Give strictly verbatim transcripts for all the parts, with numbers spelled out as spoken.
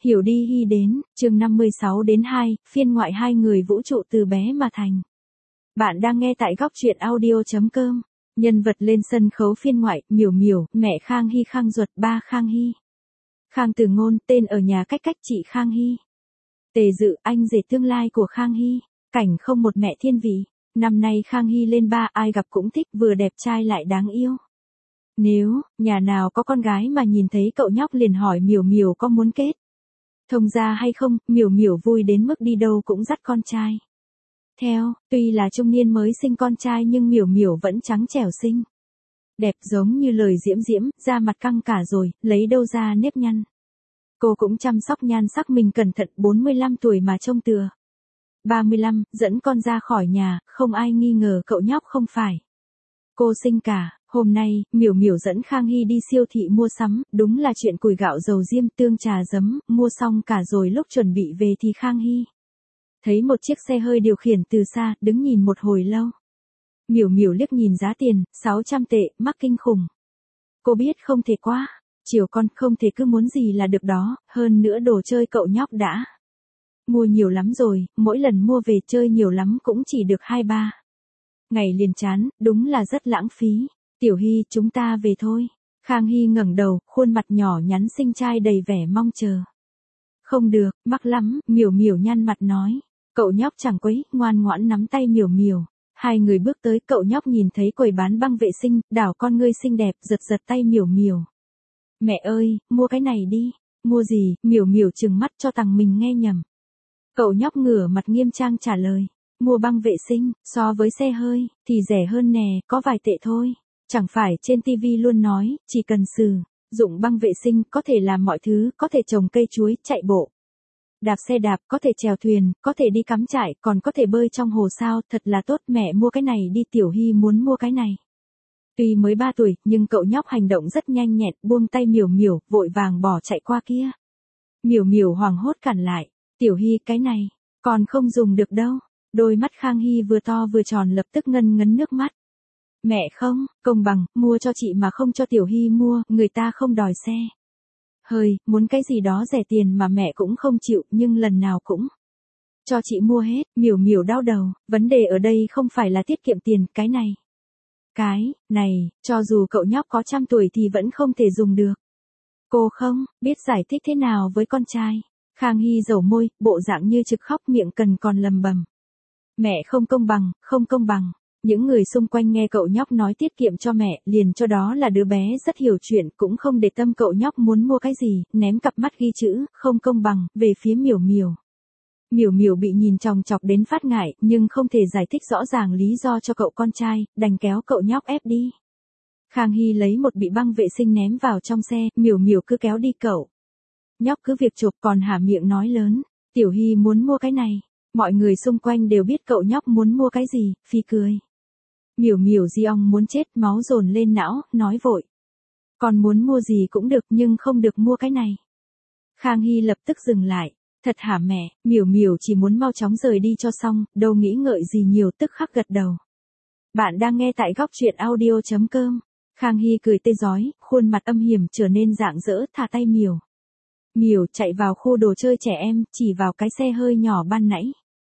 Hiểu đi Hy đến, chương năm mươi sáu đến hai, phiên ngoại hai người vũ trụ từ bé mà thành. Bạn đang nghe tại góc truyện audio.com. Nhân vật lên sân khấu phiên ngoại, Miểu Miểu, mẹ Khang Hy Khang Duật, ba Khang Hy. Khang Từ Ngôn, tên ở nhà cách cách chị Khang Hy. Tề Dự, anh rể tương lai của Khang Hy. Cảnh không một mẹ thiên vị. Năm nay Khang Hy lên ba, ai gặp cũng thích, vừa đẹp trai lại đáng yêu. Nếu, nhà nào có con gái mà nhìn thấy cậu nhóc liền hỏi Miểu Miểu có muốn kết thông gia hay không, Miểu Miểu vui đến mức đi đâu cũng dắt con trai theo, tuy là trung niên mới sinh con trai nhưng Miểu Miểu vẫn trắng trẻo xinh đẹp giống như lời diễm diễm, da mặt căng cả rồi, lấy đâu ra nếp nhăn. Cô cũng chăm sóc nhan sắc mình cẩn thận, bốn mươi lăm tuổi mà trông tựa ba mươi lăm, dẫn con ra khỏi nhà, không ai nghi ngờ cậu nhóc không phải cô sinh cả. Hôm nay, Miểu Miểu dẫn Khang Hy đi siêu thị mua sắm, đúng là chuyện củi gạo dầu diêm tương trà giấm, mua xong cả rồi lúc chuẩn bị về thì Khang Hy thấy một chiếc xe hơi điều khiển từ xa, đứng nhìn một hồi lâu. Miểu Miểu liếc nhìn giá tiền, sáu trăm tệ, mắc kinh khủng. Cô biết không thể quá, chiều con không thể cứ muốn gì là được đó, hơn nữa đồ chơi cậu nhóc đã mua nhiều lắm rồi, mỗi lần mua về chơi nhiều lắm cũng chỉ được hai ba ngày liền chán, đúng là rất lãng phí. Tiểu Hy, chúng ta về thôi. Khang Hy ngẩng đầu, khuôn mặt nhỏ nhắn xinh trai đầy vẻ mong chờ. Không được, mắc lắm, Miểu Miểu nhăn mặt nói. Cậu nhóc chẳng quấy, ngoan ngoãn nắm tay Miểu Miểu. Hai người bước tới, cậu nhóc nhìn thấy quầy bán băng vệ sinh, đảo con ngươi xinh đẹp, giật giật tay Miểu Miểu. Mẹ ơi, mua cái này đi. Mua gì? Miểu Miểu trừng mắt cho thằng mình nghe nhầm. Cậu nhóc ngửa mặt nghiêm trang trả lời. Mua băng vệ sinh, so với xe hơi, thì rẻ hơn nè, có vài tệ thôi. Chẳng phải trên tivi luôn nói, chỉ cần sử dụng băng vệ sinh có thể làm mọi thứ, có thể trồng cây chuối, chạy bộ, đạp xe đạp, có thể chèo thuyền, có thể đi cắm trại, còn có thể bơi trong hồ sao, thật là tốt, mẹ mua cái này đi. Tiểu Hy muốn mua cái này. Tuy mới ba tuổi, nhưng cậu nhóc hành động rất nhanh nhẹn, buông tay Miểu Miểu, vội vàng bỏ chạy qua kia. Miểu Miểu hoảng hốt cản lại, Tiểu Hy, cái này, còn không dùng được đâu. Đôi mắt Khang Hy vừa to vừa tròn lập tức ngân ngấn nước mắt. Mẹ không, công bằng, mua cho chị mà không cho Tiểu Hy mua, người ta không đòi xe hơi, muốn cái gì đó rẻ tiền mà mẹ cũng không chịu, nhưng lần nào cũng cho chị mua hết. Miểu Miểu đau đầu, vấn đề ở đây không phải là tiết kiệm tiền, cái này. Cái này, cho dù cậu nhóc có trăm tuổi thì vẫn không thể dùng được. Cô không biết giải thích thế nào với con trai. Khang Hy dầu môi, bộ dạng như trực khóc, miệng cần còn lầm bầm. Mẹ không công bằng, không công bằng. Những người xung quanh nghe cậu nhóc nói tiết kiệm cho mẹ, liền cho đó là đứa bé rất hiểu chuyện, cũng không để tâm cậu nhóc muốn mua cái gì, ném cặp mắt ghi chữ, không công bằng, về phía Miểu Miểu. Miểu Miểu bị nhìn chòng chọc đến phát ngại, nhưng không thể giải thích rõ ràng lý do cho cậu con trai, đành kéo cậu nhóc ép đi. Khang Hy lấy một bị băng vệ sinh ném vào trong xe, Miểu Miểu cứ kéo đi cậu nhóc cứ việc chụp, còn há miệng nói lớn, Tiểu Hy muốn mua cái này. Mọi người xung quanh đều biết cậu nhóc muốn mua cái gì, phi cười. Miểu Miểu di ong muốn chết, máu dồn lên não, nói vội. Con muốn mua gì cũng được nhưng không được mua cái này. Khang Hy lập tức dừng lại. Thật hả mẹ? Miểu Miểu chỉ muốn mau chóng rời đi cho xong, đâu nghĩ ngợi gì nhiều, tức khắc gật đầu. Bạn đang nghe tại góc truyện audio.com. Khang Hy cười tê rói, khuôn mặt âm hiểm trở nên rạng rỡ, thả tay Miểu. Miểu chạy vào khu đồ chơi trẻ em, chỉ vào cái xe hơi nhỏ ban nãy.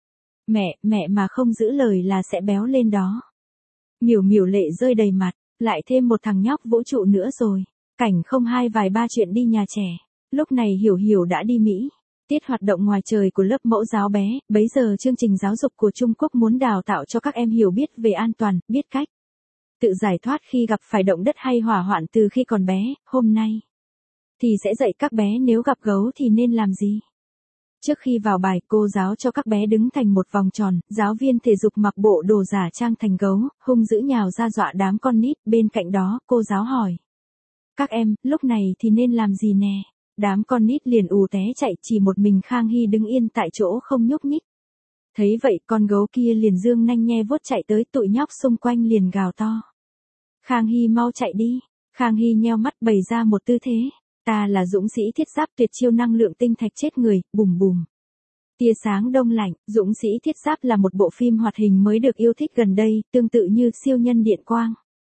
Mẹ, mẹ mà không giữ lời là sẽ béo lên đó. Miểu Miểu lệ rơi đầy mặt, lại thêm một thằng nhóc vũ trụ nữa rồi. Cảnh không hai vài ba chuyện đi nhà trẻ. Lúc này Hiểu Hiểu đã đi Mỹ. Tiết hoạt động ngoài trời của lớp mẫu giáo bé, bấy giờ chương trình giáo dục của Trung Quốc muốn đào tạo cho các em hiểu biết về an toàn, biết cách tự giải thoát khi gặp phải động đất hay hỏa hoạn từ khi còn bé. Hôm nay thì sẽ dạy các bé nếu gặp gấu thì nên làm gì. Trước khi vào bài, cô giáo cho các bé đứng thành một vòng tròn, giáo viên thể dục mặc bộ đồ giả trang thành gấu, hung dữ nhào ra dọa đám con nít, bên cạnh đó, cô giáo hỏi. Các em, lúc này thì nên làm gì nè? Đám con nít liền ù té chạy, chỉ một mình Khang Hy đứng yên tại chỗ không nhúc nhích. Thấy vậy, con gấu kia liền dương nanh nhe vuốt chạy tới, tụi nhóc xung quanh liền gào to. Khang Hy mau chạy đi. Khang Hy nheo mắt bày ra một tư thế. Ta là dũng sĩ thiết giáp tuyệt chiêu năng lượng tinh thạch chết người, bùm bùm. Tia sáng đông lạnh, Dũng sĩ thiết giáp là một bộ phim hoạt hình mới được yêu thích gần đây, tương tự như siêu nhân điện quang.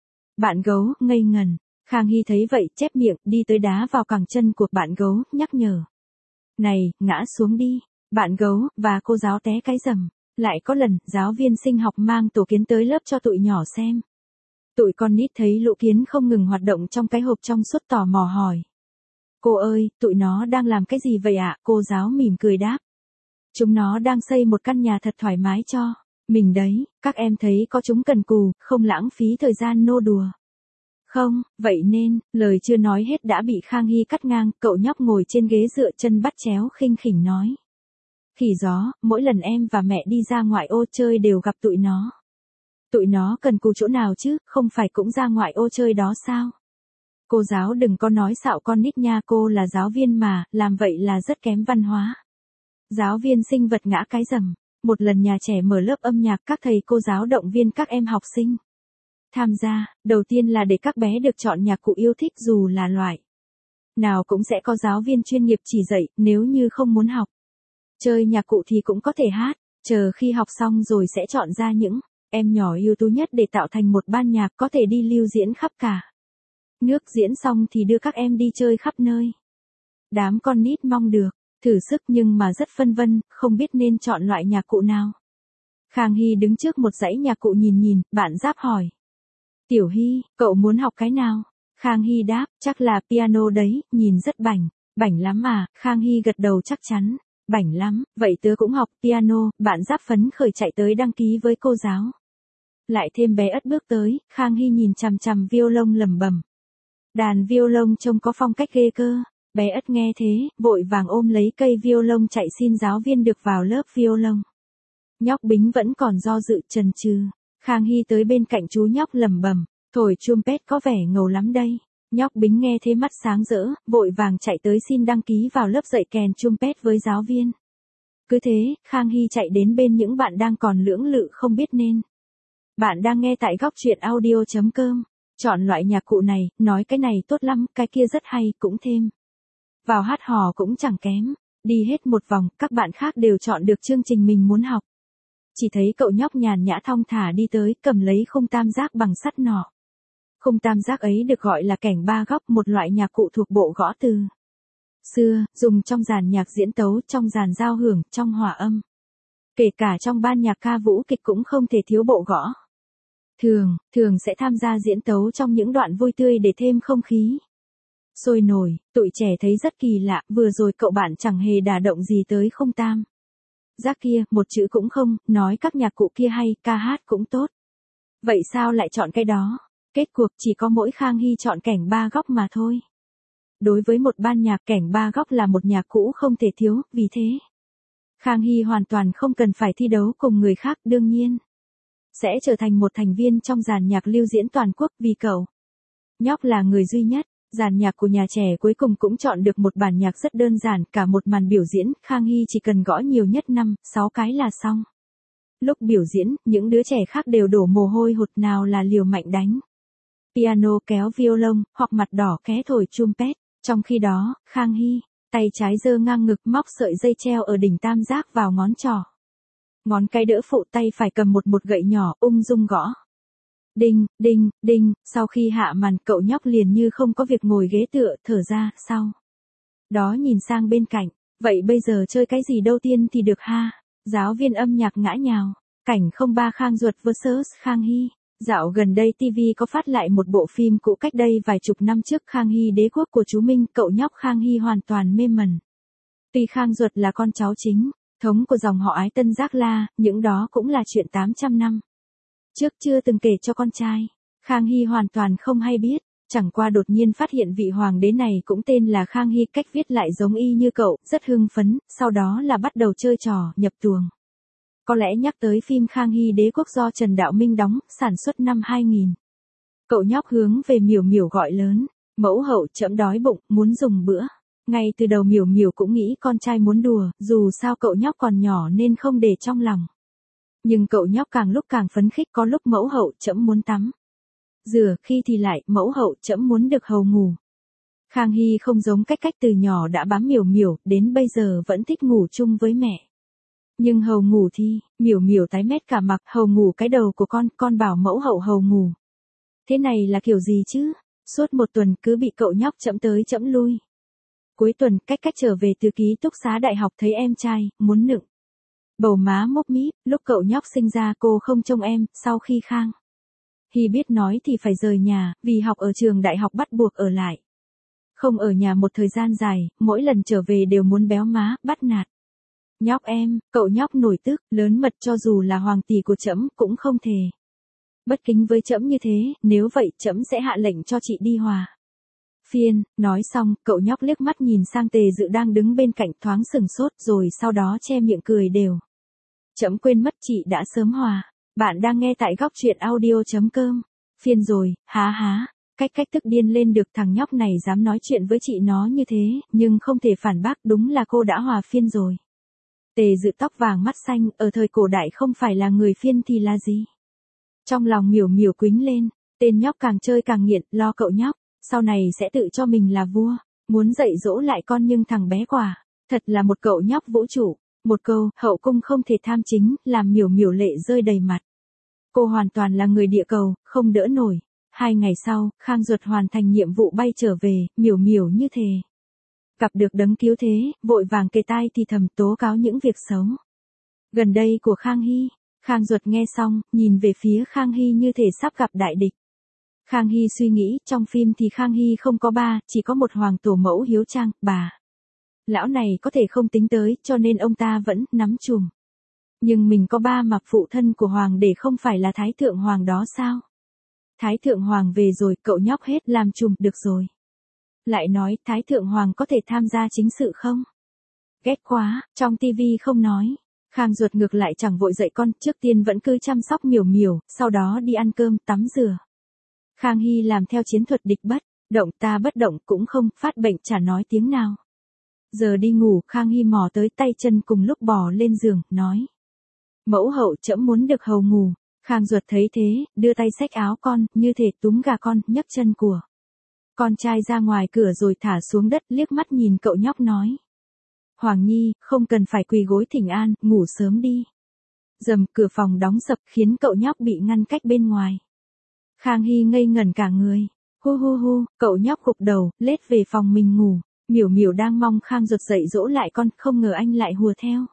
Bạn gấu, ngây ngần. Khang Hy thấy vậy, chép miệng, đi tới đá vào cẳng chân của bạn gấu, nhắc nhở. Này, ngã xuống đi. Bạn gấu, và cô giáo té cái rầm. Lại có lần, giáo viên sinh học mang tổ kiến tới lớp cho tụi nhỏ xem. Tụi con nít thấy lũ kiến không ngừng hoạt động trong cái hộp trong suốt tò mò hỏi. Cô ơi, tụi nó đang làm cái gì vậy ạ? Cô giáo mỉm cười đáp. Chúng nó đang xây một căn nhà thật thoải mái cho mình đấy, các em thấy có chúng cần cù, không lãng phí thời gian nô đùa. Không, vậy nên, lời chưa nói hết đã bị Khang Hy cắt ngang, cậu nhóc ngồi trên ghế dựa chân bắt chéo khinh khỉnh nói. Khỉ gió, mỗi lần em và mẹ đi ra ngoại ô chơi đều gặp tụi nó. Tụi nó cần cù chỗ nào chứ, không phải cũng ra ngoại ô chơi đó sao? Cô giáo đừng có nói xạo con nít nha, cô là giáo viên mà, làm vậy là rất kém văn hóa. Giáo viên sinh vật ngã cái rầm. Một lần nhà trẻ mở lớp âm nhạc, các thầy cô giáo động viên các em học sinh tham gia, đầu tiên là để các bé được chọn nhạc cụ yêu thích dù là loại nào, cũng sẽ có giáo viên chuyên nghiệp chỉ dạy, nếu như không muốn học chơi nhạc cụ thì cũng có thể hát, chờ khi học xong rồi sẽ chọn ra những em nhỏ ưu tú nhất để tạo thành một ban nhạc có thể đi lưu diễn khắp cả nước, diễn xong thì đưa các em đi chơi khắp nơi. Đám con nít mong được thử sức nhưng mà rất phân vân, không biết nên chọn loại nhạc cụ nào. Khang Hy đứng trước một dãy nhạc cụ nhìn nhìn, bạn Giáp hỏi. Tiểu Hy, cậu muốn học cái nào? Khang Hy đáp, chắc là piano đấy, nhìn rất bảnh. Bảnh lắm à? Khang Hy gật đầu chắc chắn. Bảnh lắm, vậy tớ cũng học piano. Bạn Giáp phấn khởi chạy tới đăng ký với cô giáo. Lại thêm bé Ất bước tới, Khang Hy nhìn chằm chằm violon lẩm bẩm. Đàn violon trông có phong cách ghê cơ. Bé Ất nghe thế, vội vàng ôm lấy cây violon chạy xin giáo viên được vào lớp violon. Nhóc Bính vẫn còn do dự chần chừ. Khang Hy tới bên cạnh chú nhóc lẩm bẩm, thổi trumpet có vẻ ngầu lắm đây. Nhóc Bính nghe thế mắt sáng rỡ, vội vàng chạy tới xin đăng ký vào lớp dạy kèn trumpet với giáo viên. Cứ thế, Khang Hy chạy đến bên những bạn đang còn lưỡng lự không biết nên. Bạn đang nghe tại góc truyện audio chấm com. Chọn loại nhạc cụ này, nói cái này tốt lắm, cái kia rất hay, cũng thêm vào hát hò cũng chẳng kém. Đi hết một vòng, các bạn khác đều chọn được chương trình mình muốn học. Chỉ thấy cậu nhóc nhàn nhã thong thả đi tới, cầm lấy khung tam giác bằng sắt nọ. Khung tam giác ấy được gọi là kẻng ba góc, một loại nhạc cụ thuộc bộ gõ từ xưa, dùng trong dàn nhạc diễn tấu, trong dàn giao hưởng, trong hòa âm. Kể cả trong ban nhạc ca vũ kịch cũng không thể thiếu bộ gõ. Thường, thường sẽ tham gia diễn tấu trong những đoạn vui tươi để thêm không khí sôi nổi. Tụi trẻ thấy rất kỳ lạ, vừa rồi cậu bạn chẳng hề đả động gì tới khung tam giác kia, một chữ cũng không, nói các nhạc cụ kia hay, ca hát cũng tốt. Vậy sao lại chọn cái đó? Kết cuộc chỉ có mỗi Khang Hy chọn kẻng ba góc mà thôi. Đối với một ban nhạc, kẻng ba góc là một nhạc cụ không thể thiếu, vì thế Khang Hy hoàn toàn không cần phải thi đấu cùng người khác, đương nhiên sẽ trở thành một thành viên trong dàn nhạc lưu diễn toàn quốc, vì cậu nhóc là người duy nhất. Dàn nhạc của nhà trẻ cuối cùng cũng chọn được một bản nhạc rất đơn giản, cả một màn biểu diễn, Khang Hy chỉ cần gõ nhiều nhất năm, sáu cái là xong. Lúc biểu diễn, những đứa trẻ khác đều đổ mồ hôi hột, nào là liều mạnh đánh piano, kéo violon, hoặc mặt đỏ ké thổi trumpet. Trong khi đó, Khang Hy, tay trái giơ ngang ngực, móc sợi dây treo ở đỉnh tam giác vào ngón trỏ. Ngón cái đỡ phụ, tay phải cầm một một gậy nhỏ, ung dung gõ. Đinh, đinh, đinh, sau khi hạ màn, cậu nhóc liền như không có việc ngồi ghế tựa, thở ra, sau đó nhìn sang bên cạnh. Vậy bây giờ chơi cái gì đâu tiên thì được ha? Giáo viên âm nhạc ngã nhào. Cảnh không ba Khang Duật versus Khang Hy. Dạo gần đây ti vi có phát lại một bộ phim cũ cách đây vài chục năm trước, Khang Hy đế quốc của chú Minh, cậu nhóc Khang Hy hoàn toàn mê mẩn. Tuy Khang Duật là con cháu chính thống của dòng họ Ái Tân Giác La, những đó cũng là chuyện tám trăm năm trước chưa từng kể cho con trai. Khang Hy hoàn toàn không hay biết, chẳng qua đột nhiên phát hiện vị hoàng đế này cũng tên là Khang Hy, cách viết lại giống y như cậu, rất hưng phấn, sau đó là bắt đầu chơi trò nhập tuồng. Có lẽ nhắc tới phim Khang Hy đế quốc do Trần Đạo Minh đóng, sản xuất năm hai nghìn. Cậu nhóc hướng về Miểu Miểu gọi lớn, mẫu hậu trẫm đói bụng, muốn dùng bữa. Ngay từ đầu Miểu Miểu cũng nghĩ con trai muốn đùa, dù sao cậu nhóc còn nhỏ nên không để trong lòng. Nhưng cậu nhóc càng lúc càng phấn khích, có lúc mẫu hậu trẫm muốn tắm rửa, khi thì lại mẫu hậu trẫm muốn được hầu ngủ. Khang Hy không giống cách cách từ nhỏ đã bám Miểu Miểu, đến bây giờ vẫn thích ngủ chung với mẹ. Nhưng hầu ngủ thì, Miểu Miểu tái mét cả mặt, hầu ngủ cái đầu của con, con bảo mẫu hậu hầu ngủ. Thế này là kiểu gì chứ? Suốt một tuần cứ bị cậu nhóc chẫm tới chẫm lui. Cuối tuần, cách cách trở về từ ký túc xá đại học thấy em trai, muốn nựng. Bầu má mốc míp, lúc cậu nhóc sinh ra cô không trông em, sau khi Khang Hy biết nói thì phải rời nhà, vì học ở trường đại học bắt buộc ở lại. Không ở nhà một thời gian dài, mỗi lần trở về đều muốn béo má, bắt nạt. Nhóc em, cậu nhóc nổi tức, lớn mật cho dù là hoàng tỷ của trẫm cũng không thề. Bất kính với trẫm như thế, nếu vậy trẫm sẽ hạ lệnh cho chị đi hòa phiên. Nói xong, cậu nhóc liếc mắt nhìn sang Tề Dự đang đứng bên cạnh thoáng sừng sốt rồi sau đó che miệng cười đều. Trẫm quên mất chị đã sớm hòa. Bạn đang nghe tại góc truyện audio.com. Phiên rồi, há há. Cách cách tức điên lên được, thằng nhóc này dám nói chuyện với chị nó như thế, nhưng không thể phản bác, đúng là cô đã hòa phiên rồi. Tề Dự tóc vàng mắt xanh, ở thời cổ đại không phải là người phiên thì là gì? Trong lòng miểu miểu quính lên, tên nhóc càng chơi càng nghiện, lo cậu nhóc, sau này sẽ tự cho mình là vua, muốn dạy dỗ lại con nhưng thằng bé quả, thật là một cậu nhóc vũ trụ. Một câu, hậu cung không thể tham chính, làm miểu miểu lệ rơi đầy mặt. Cô hoàn toàn là người địa cầu, không đỡ nổi. Hai ngày sau, Khang Duật hoàn thành nhiệm vụ bay trở về, miểu miểu như thề. Gặp được đấng cứu thế, vội vàng kề tai thì thầm tố cáo những việc xấu gần đây của Khang Hy. Khang Duật nghe xong, nhìn về phía Khang Hy như thể sắp gặp đại địch. Khang Hy suy nghĩ, trong phim thì Khang Hy không có ba, chỉ có một hoàng tổ mẫu hiếu trang, bà. Lão này có thể không tính tới, cho nên ông ta vẫn nắm chùm. Nhưng mình có ba mà phụ thân của hoàng để không phải là Thái Thượng Hoàng đó sao? Thái Thượng Hoàng về rồi, cậu nhóc hết làm chùm, được rồi. Lại nói, Thái Thượng Hoàng có thể tham gia chính sự không? Ghét quá, trong tivi không nói. Khang Duật ngược lại chẳng vội dạy con, trước tiên vẫn cứ chăm sóc miểu miểu, sau đó đi ăn cơm, tắm rửa. Khang Hy làm theo chiến thuật địch bất, động ta bất động cũng không, phát bệnh chả nói tiếng nào. Giờ đi ngủ, Khang Hy mò tới tay chân cùng lúc bò lên giường, nói. Mẫu hậu trẫm muốn được hầu ngủ. Khang Duật thấy thế, đưa tay xách áo con, như thể túm gà con, nhấc chân của con trai ra ngoài cửa rồi thả xuống đất, liếc mắt nhìn cậu nhóc nói. Hoàng Nhi, không cần phải quỳ gối thỉnh an, ngủ sớm đi. Dầm, cửa phòng đóng sập khiến cậu nhóc bị ngăn cách bên ngoài. Khang Hy ngây ngẩn cả người. Hu hu hu, cậu nhóc gục đầu, lết về phòng mình ngủ. Miểu miểu đang mong Khang Duật dậy dỗ lại con, không ngờ anh lại hùa theo.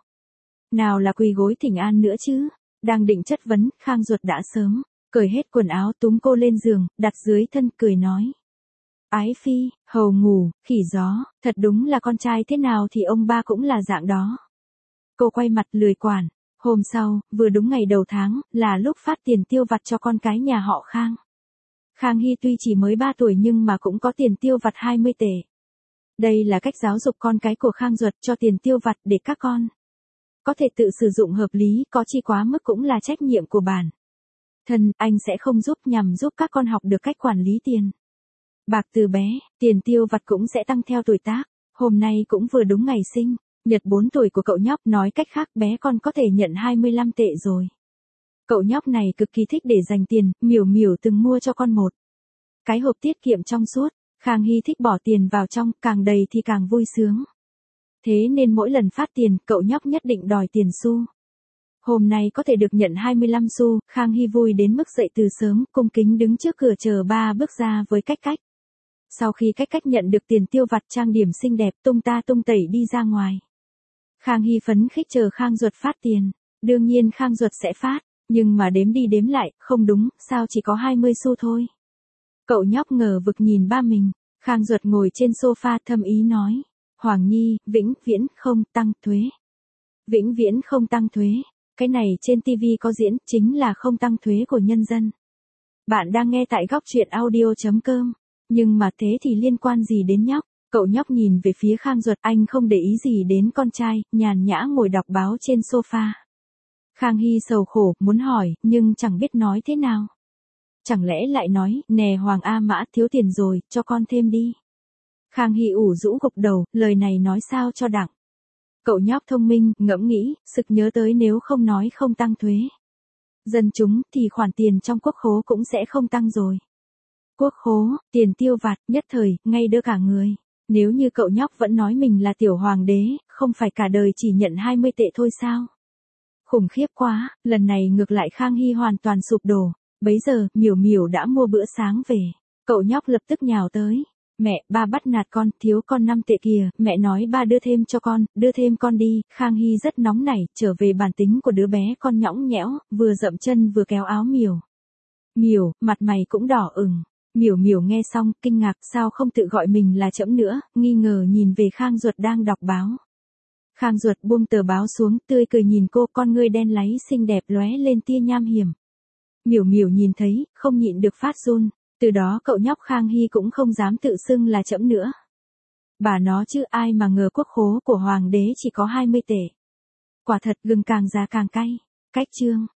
Nào là quỳ gối thỉnh an nữa chứ. Đang định chất vấn, Khang Duật đã sớm cởi hết quần áo túm cô lên giường, đặt dưới thân, cười nói. Ái phi, hầu ngủ, khỉ gió, thật đúng là con trai thế nào thì ông ba cũng là dạng đó. Cô quay mặt lười quản. Hôm sau, vừa đúng ngày đầu tháng, là lúc phát tiền tiêu vặt cho con cái nhà họ Khang. Khang Hy tuy chỉ mới ba tuổi nhưng mà cũng có tiền tiêu vặt hai mươi tệ. Đây là cách giáo dục con cái của Khang Duật, cho tiền tiêu vặt để các con có thể tự sử dụng hợp lý, có chi quá mức cũng là trách nhiệm của bản thân, anh sẽ không giúp, nhằm giúp các con học được cách quản lý tiền bạc từ bé. Tiền tiêu vặt cũng sẽ tăng theo tuổi tác. Hôm nay cũng vừa đúng ngày sinh nhật bốn tuổi của cậu nhóc, nói cách khác bé con có thể nhận hai mươi lăm tệ rồi. Cậu nhóc này cực kỳ thích để dành tiền, miểu miểu từng mua cho con một cái hộp tiết kiệm trong suốt. Khang Hy thích bỏ tiền vào trong, càng đầy thì càng vui sướng. Thế nên mỗi lần phát tiền, cậu nhóc nhất định đòi tiền xu. Hôm nay có thể được nhận hai mươi lăm xu, Khang Hy vui đến mức dậy từ sớm, cung kính đứng trước cửa chờ ba bước ra với cách cách. Sau khi cách cách nhận được tiền tiêu vặt, trang điểm xinh đẹp, tung ta tung tẩy đi ra ngoài. Khang Hy phấn khích chờ Khang Duật phát tiền. Đương nhiên Khang Duật sẽ phát, nhưng mà đếm đi đếm lại, không đúng, sao chỉ có hai mươi xu thôi. Cậu nhóc ngờ vực nhìn ba mình. Khang Duật ngồi trên sofa thâm ý nói. Hoàng Nhi, vĩnh viễn không tăng thuế. Vĩnh viễn không tăng thuế. Cái này trên tivi có diễn, chính là không tăng thuế của nhân dân. Bạn đang nghe tại góc truyện audio.com. Nhưng mà thế thì liên quan gì đến nhóc? Cậu nhóc nhìn về phía Khang Duật, anh không để ý gì đến con trai, nhàn nhã ngồi đọc báo trên sofa. Khang Hy sầu khổ, muốn hỏi, nhưng chẳng biết nói thế nào. Chẳng lẽ lại nói, nè Hoàng A Mã, thiếu tiền rồi, cho con thêm đi. Khang Hy ủ rũ gục đầu, lời này nói sao cho đặng. Cậu nhóc thông minh, ngẫm nghĩ, sực nhớ tới nếu không nói không tăng thuế dân chúng, thì khoản tiền trong quốc khố cũng sẽ không tăng rồi. Quốc khố, tiền tiêu vặt, nhất thời, ngay đơ cả người. Nếu như cậu nhóc vẫn nói mình là tiểu hoàng đế, không phải cả đời chỉ nhận hai mươi tệ thôi sao? Khủng khiếp quá, lần này ngược lại Khang Hy hoàn toàn sụp đổ. Bấy giờ, miểu miểu đã mua bữa sáng về. Cậu nhóc lập tức nhào tới. Mẹ, ba bắt nạt con, thiếu con năm tệ kìa, mẹ nói ba đưa thêm cho con, đưa thêm con đi. Khang Hy rất nóng nảy, trở về bản tính của đứa bé con nhõng nhẽo, vừa dậm chân vừa kéo áo Miểu. Miểu, mặt mày cũng đỏ ửng. Miểu Miểu nghe xong, kinh ngạc, sao không tự gọi mình là Trẫm nữa, nghi ngờ nhìn về Khang Duật đang đọc báo. Khang Duật buông tờ báo xuống, tươi cười nhìn cô, con ngươi đen láy xinh đẹp lóe lên tia nham hiểm. Miểu Miểu nhìn thấy, không nhịn được phát run, từ đó cậu nhóc Khang Hy cũng không dám tự xưng là Trẫm nữa. Bà nó chứ ai mà ngờ quốc khố của hoàng đế chỉ có hai mươi tể. Quả thật gừng càng già càng cay. Cách chương